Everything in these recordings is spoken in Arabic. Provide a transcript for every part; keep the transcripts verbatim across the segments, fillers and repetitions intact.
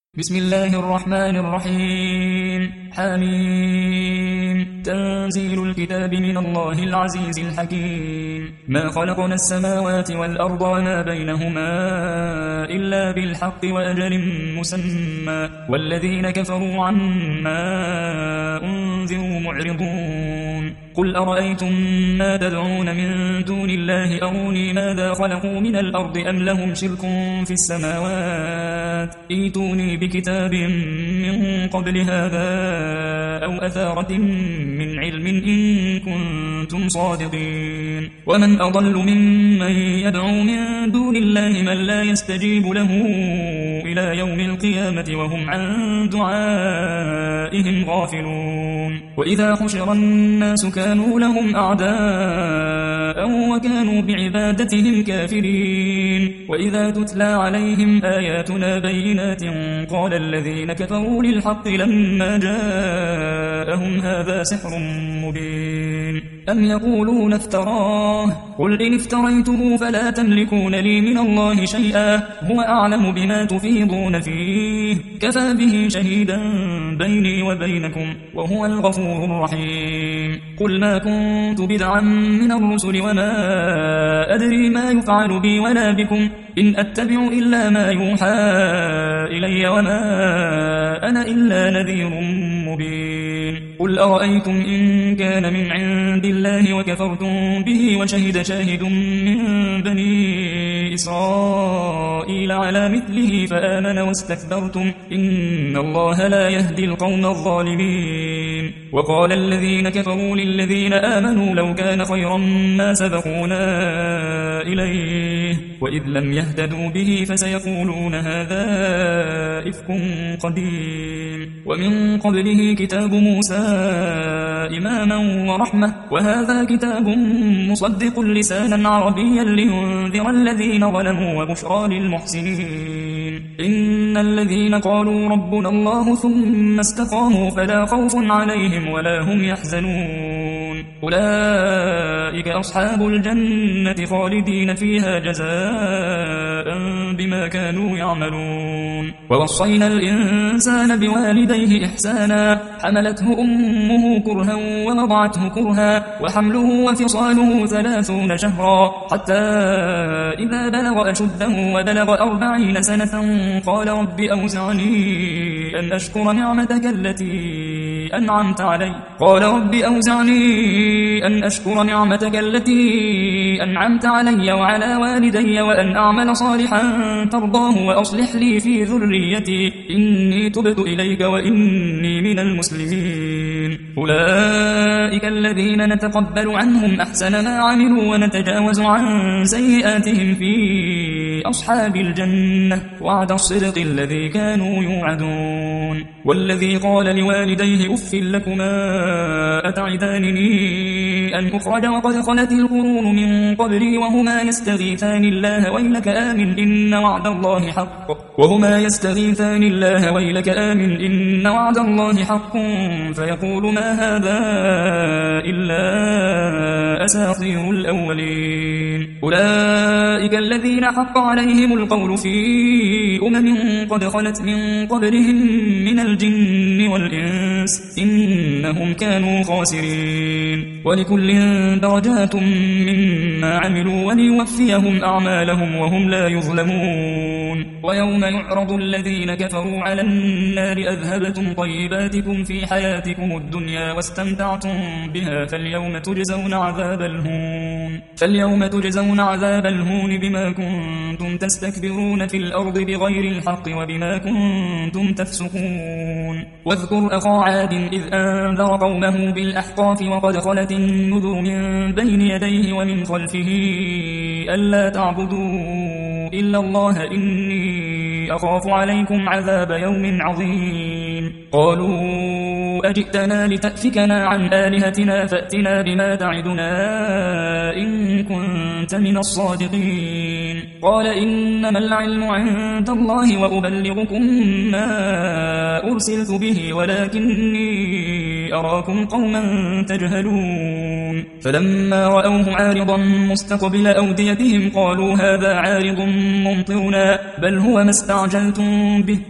بسم الله الرحمن الرحيم حميم تنزيل الكتاب من الله العزيز الحكيم ما خلقنا السماوات والأرض وما بينهما إلا بالحق وأجل مسمى والذين كفروا عما أنذروا معرضون قل أرأيتم ما تدعون من دون الله أروني ماذا خلقوا من الأرض أم لهم شرك في السماوات ائتوني بكتاب من قبل هذا أو أثارة من علم إن كنتم صادقين ومن أضل ممن يدعو من دون الله من لا يستجيب له إلى يوم القيامة وهم عن دعائهم غافلون وإذا حشر الناس كانوا لهم أعداء وكانوا بعبادتهم كافرين وإذا تتلى عليهم آياتنا بينات قال الذين كفروا للحق لما جاءهم هذا سحر مبين أم يقولون افتراه قل إن افتريته فلا تملكون لي من الله شيئا هو أعلم بما تفيضون فيه كفى به شهيدا بيني وبينكم وهو الغفور الرحيم قل ما كنت بدعا من الرسل وما أدري ما يفعل بي ولا بكم إن أتبع إلا ما يوحى إلي وما أنا إلا نذير مبين قل أرأيتم إن كان من عند الله وكفرتم به وشهد شاهد من بني إسرائيل على مثله فآمن واستكبرتم إن الله لا يهدي القوم الظالمين وقال الذين كفروا للذين آمنوا لو كان خيرا ما سبقونا إليه وإذ لم يهتدوا به فسيقولون هذا إفك قديم ومن قبله كتاب موسى إماما ورحمة وهذا كتاب مصدق لسانا عربيا لينذر الذين ظلموا وبشرى للمحسنين إن الذين قالوا ربنا الله ثم استقاموا فلا خوف عليهم ولا هم يحزنون أولئك أصحاب الجنة خالدين فيها جزاء بما كانوا يعملون ووصينا الإنسان بوالديه إحسانا حملته أمه كرها ووضعته كرها وحمله وفصاله ثلاثون شهرا حتى إذا بلغ أشده وبلغ أربعين سنة قال رب أوزعني أن أشكر نعمتك التي أنعمت علي قال رب أوزعني أن أشكر نعمتك التي أنعمت علي وعلى والدي وأن أعمل صالحا ترضاه وأصلح لي في ذريتي إني تبت إليك وإني من المسلمين أولئك الذين نتقبل عنهم أحسن ما عملوا ونتجاوز عن سيئاتهم في أصحاب الجنة وعد الصدق الذي كانوا يوعدون والذي قال لوالديه أف لكما أتعدانني أن أخرج وقد خلت القرون من قبلي وهما يستغيثان الله ويلك آمن إن وعد الله حق وهما يستغيثان الله ويلك آمن إن وعد الله حق فيقول ما هذا إلا أساطير الأولين أولئك الذين حق عليهم القول في أمم قد خلت من قبلهم من الجن والإنس إنهم كانوا خاسرين ولكل درجات مما عملوا وليوفيهم أعمالهم وهم لا يظلمون ويوم يعرض الذين كفروا على النار أذهبتم طيباتكم في حياتكم الدنيا واستمتعتم بها فاليوم تجزون عذاب الهون فاليوم تجزون عذاب الهون بما كنتم تستكبرون في الأرض بغير الحق وبما كنتم تفسقون واذكر أخا عاد إذ أنذر قومه بالأحقاف وقد خلت النذر من بين يديه ومن خلفه ألا تعبدوا إلا الله إني أخاف عليكم عذاب يوم عظيم قالوا أجئتنا لتأفكنا عن آلهتنا فأتنا بما تعدنا إن كنت من الصادقين قال إنما العلم عند الله وأبلغكم ما أرسلت به ولكني أراكم قوما تجهلون فلما رأوه عارضا مستقبل أوديتهم قالوا هذا عارض ممطرنا بل هو ما استعجلتم به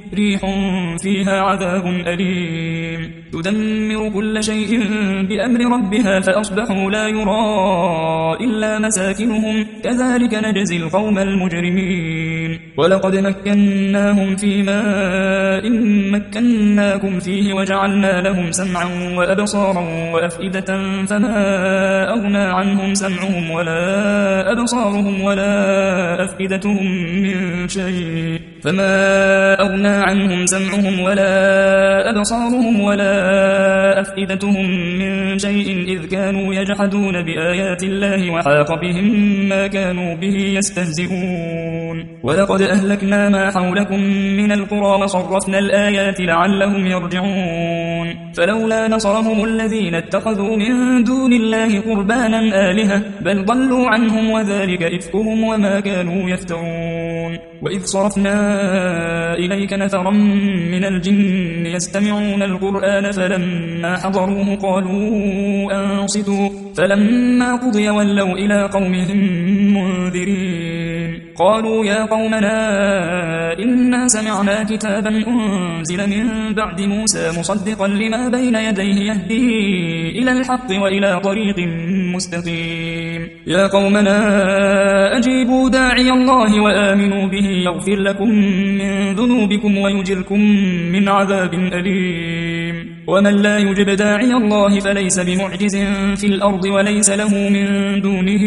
ريح فيها عذاب أليم تدمر كل شيء بأمر ربها فأصبحوا لا يرى إلا مساكنهم كذلك نجزي القوم المجرمين ولقد مكناهم في ماء مكناكم فيه وجعلنا لهم سمعا وأبصارا وأفئدة فما أغنى عنهم سمعهم ولا أبصارهم ولا أفئدتهم من شيء فما أغنى عنهم سمعهم ولا أبصارهم ولا أفئدتهم من شيء إذ كانوا يجحدون بآيات الله وحاق بهم ما كانوا به يستهزئون ولقد أهلكنا ما حولكم من القرى وصرفنا الآيات لعلهم يرجعون فلولا نصرهم الذين اتخذوا من دون الله قربانا آلهة بل ضلوا عنهم وذلك إفكهم وما كانوا يفترون وإذ صرفنا إليك نفرا من الجن يستمعون القرآن فلما حضروه قالوا أنصتوا فلما قضي ولوا إلى قومهم منذرين قالوا يا قومنا إنا سمعنا كتابا أنزل من بعد موسى مصدقا لما بين يديه يهدي إلى الحق وإلى طريق مستقيم يا قومنا أجيبوا داعي الله وآمنوا به يغفر لكم من ذنوبكم ويجركم من عذاب أليم ومن لا يجب داعي الله فليس بمعجز في الأرض وليس له من دونه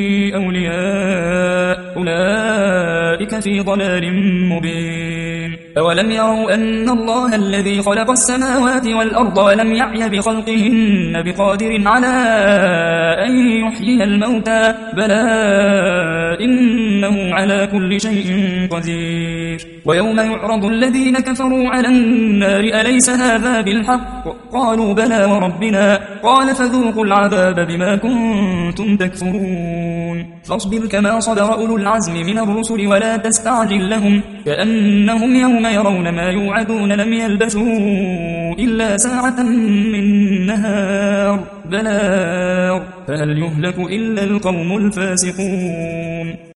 أولياء أولئك في ضلال مبين أولم يروا أن الله الذي خلق السماوات والأرض ولم يعي بخلقهن بقادر على أن يحيي الموتى بلى إنه على كل شيء قدير ويوم يعرض الذين كفروا على النار أليس هذا بالحق قالوا بلى وربنا قال فذوقوا العذاب بما كنتم تكفرون فاصبر كما صبر أولو العزم من الرسل ولا تستعجل لهم كأنهم يوم يرون ما يوعدون لم يلبثوا إلا ساعة من نهار بلاغ فهل يهلك إلا القوم الفاسقون